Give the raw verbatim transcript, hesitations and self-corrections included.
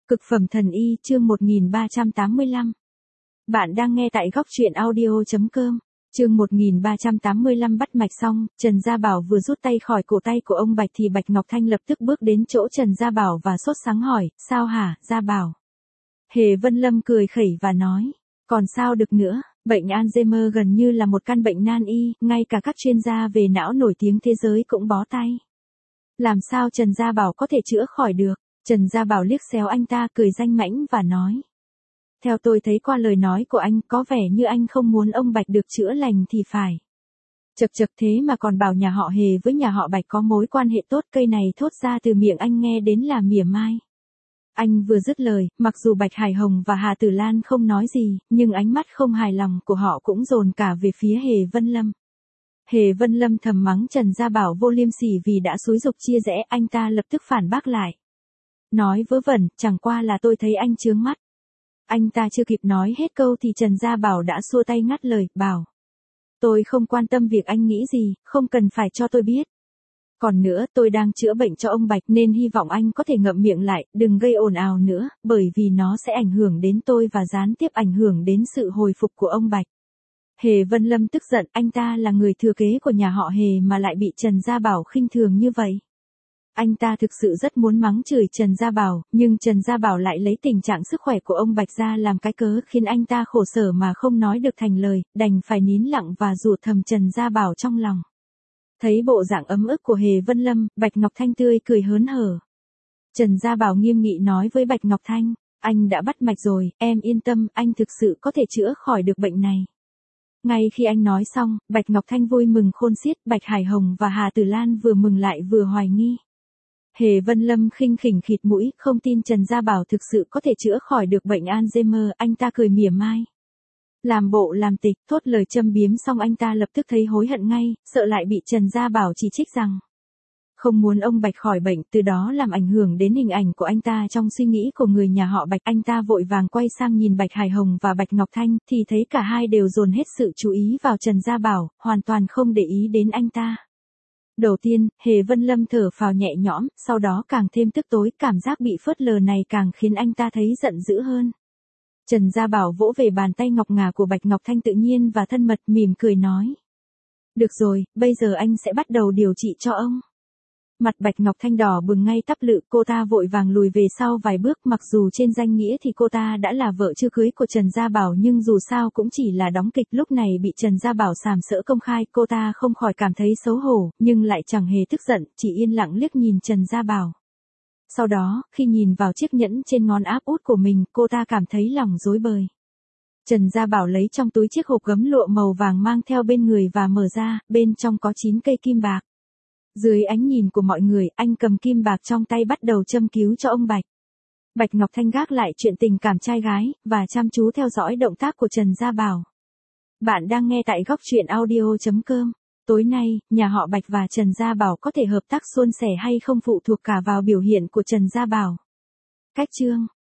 Cực phẩm thần y chương một nghìn ba trăm tám mươi lăm. Bạn đang nghe tại góc truyện audio chấm com. Chương một nghìn ba trăm tám mươi lăm bắt mạch xong, Trần Gia Bảo vừa rút tay khỏi cổ tay của ông Bạch thì Bạch Ngọc Thanh lập tức bước đến chỗ Trần Gia Bảo và sốt sắng hỏi, sao hả, Gia Bảo? Hề Vân Lâm cười khẩy và nói, còn sao được nữa, bệnh Alzheimer gần như là một căn bệnh nan y, ngay cả các chuyên gia về não nổi tiếng thế giới cũng bó tay. Làm sao Trần Gia Bảo có thể chữa khỏi được? Trần Gia Bảo liếc xéo anh ta cười danh mãnh và nói. Theo tôi thấy qua lời nói của anh có vẻ như anh không muốn ông Bạch được chữa lành thì phải. Chật chật thế mà còn bảo nhà họ Hề với nhà họ Bạch có mối quan hệ tốt, cây này thốt ra từ miệng anh nghe đến là mỉa mai. Anh vừa dứt lời, mặc dù Bạch Hải Hồng và Hà Tử Lan không nói gì, nhưng ánh mắt không hài lòng của họ cũng dồn cả về phía Hề Vân Lâm. Hề Vân Lâm thầm mắng Trần Gia Bảo vô liêm sỉ vì đã xúi giục chia rẽ, anh ta lập tức phản bác lại. Nói vớ vẩn, chẳng qua là tôi thấy anh chướng mắt. Anh ta chưa kịp nói hết câu thì Trần Gia Bảo đã xua tay ngắt lời, bảo. Tôi không quan tâm việc anh nghĩ gì, không cần phải cho tôi biết. Còn nữa, tôi đang chữa bệnh cho ông Bạch nên hy vọng anh có thể ngậm miệng lại, đừng gây ồn ào nữa, bởi vì nó sẽ ảnh hưởng đến tôi và gián tiếp ảnh hưởng đến sự hồi phục của ông Bạch. Hề Vân Lâm tức giận, anh ta là người thừa kế của nhà họ Hề mà lại bị Trần Gia Bảo khinh thường như vậy. Anh ta thực sự rất muốn mắng chửi Trần Gia Bảo, nhưng Trần Gia Bảo lại lấy tình trạng sức khỏe của ông Bạch ra làm cái cớ khiến anh ta khổ sở mà không nói được thành lời, đành phải nín lặng và rủa thầm Trần Gia Bảo trong lòng. Thấy bộ dạng ấm ức của Hề Vân Lâm, Bạch Ngọc Thanh tươi cười hớn hở. Trần Gia Bảo nghiêm nghị nói với Bạch Ngọc Thanh, anh đã bắt mạch rồi, em yên tâm, anh thực sự có thể chữa khỏi được bệnh này. Ngay khi anh nói xong, Bạch Ngọc Thanh vui mừng khôn xiết, Bạch Hải Hồng và Hà Tử Lan vừa mừng lại vừa hoài nghi. Hề Vân Lâm khinh khỉnh khịt mũi, không tin Trần Gia Bảo thực sự có thể chữa khỏi được bệnh Alzheimer, anh ta cười mỉa mai. Làm bộ làm tịch, thốt lời châm biếm xong anh ta lập tức thấy hối hận ngay, sợ lại bị Trần Gia Bảo chỉ trích rằng không muốn ông Bạch khỏi bệnh, từ đó làm ảnh hưởng đến hình ảnh của anh ta trong suy nghĩ của người nhà họ Bạch. Anh ta vội vàng quay sang nhìn Bạch Hải Hồng và Bạch Ngọc Thanh, thì thấy cả hai đều dồn hết sự chú ý vào Trần Gia Bảo, hoàn toàn không để ý đến anh ta. Đầu tiên, Hề Vân Lâm thở phào nhẹ nhõm, sau đó càng thêm tức tối, cảm giác bị phớt lờ này càng khiến anh ta thấy giận dữ hơn. Trần Gia Bảo vỗ về bàn tay ngọc ngà của Bạch Ngọc Thanh tự nhiên và thân mật, mỉm cười nói. Được rồi, bây giờ anh sẽ bắt đầu điều trị cho ông. Mặt Bạch Ngọc Thanh đỏ bừng ngay tắp lự, cô ta vội vàng lùi về sau vài bước, mặc dù trên danh nghĩa thì cô ta đã là vợ chưa cưới của Trần Gia Bảo nhưng dù sao cũng chỉ là đóng kịch, lúc này bị Trần Gia Bảo sàm sỡ công khai, cô ta không khỏi cảm thấy xấu hổ, nhưng lại chẳng hề tức giận, chỉ yên lặng liếc nhìn Trần Gia Bảo. Sau đó, khi nhìn vào chiếc nhẫn trên ngón áp út của mình, cô ta cảm thấy lòng rối bời. Trần Gia Bảo lấy trong túi chiếc hộp gấm lụa màu vàng mang theo bên người và mở ra, bên trong có chín cây kim bạc. Dưới ánh nhìn của mọi người, anh cầm kim bạc trong tay bắt đầu châm cứu cho ông Bạch. Bạch Ngọc Thanh gác lại chuyện tình cảm trai gái, và chăm chú theo dõi động tác của Trần Gia Bảo. Bạn đang nghe tại góc truyện audio chấm com. Tối nay, nhà họ Bạch và Trần Gia Bảo có thể hợp tác suôn sẻ hay không phụ thuộc cả vào biểu hiện của Trần Gia Bảo. Cách chương